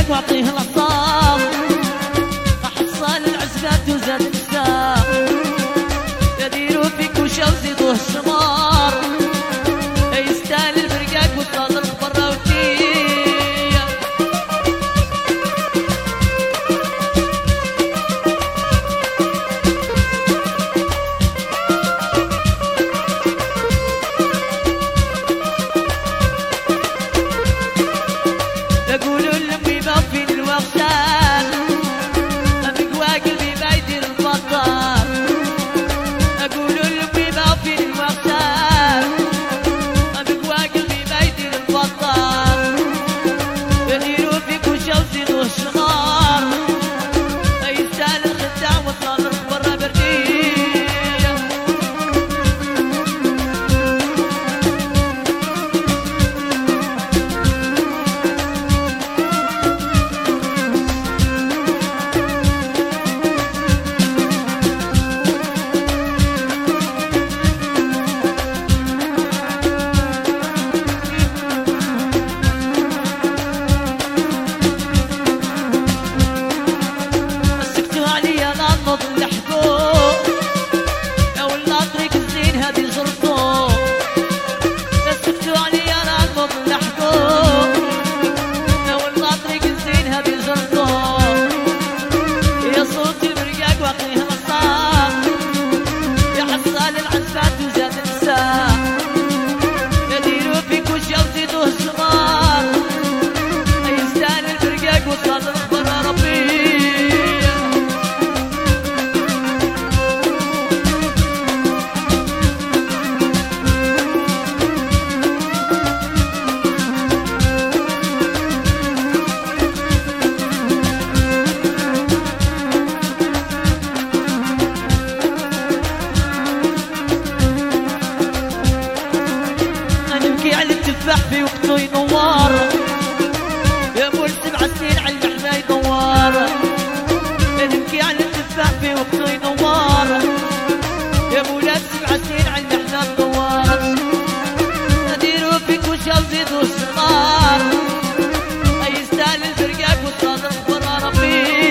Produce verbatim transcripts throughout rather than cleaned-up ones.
برقاق واعطيه العصام احصل العزبات وزاد النساء يديروا فيك وشا وزيدوه الشمار يستاهل البرقاق والصادر برا وديه يقولوا لامي ما في الوغشان ابقوا قلبي ما يدير البطال اقولوا لامي ما في الوغشان ابقوا قلبي ما يدير البطال يديروا فيك وشا وزيدوه الشمار يستاهل الخداع وصال برا برديه يديروا فيك وشا وزيدوه الشمار يستاهل البرقاق وصادر برا ربي على التفاح في وقته ينوار يا مول سبع سنين على المحنة ينوار نبكي على التفاح في وقته ينوار يا مولاد سبع سنين على المحنة ينوار نديروا فيك وشا وزيدوا الشمار يستاهل البرقاق والصادر برا ربي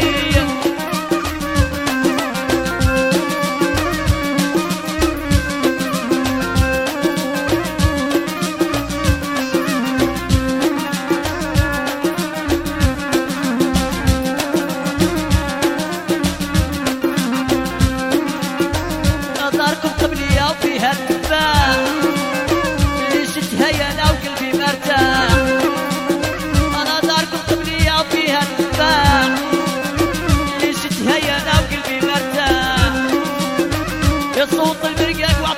داركم قبلية وفيها التفاح اللي شتها يا انا وقلبي مرتاح انا داركم قبلية وفيها التفاح اللي شتها يا انا وقلبي مرتاح يا صوت البرقاق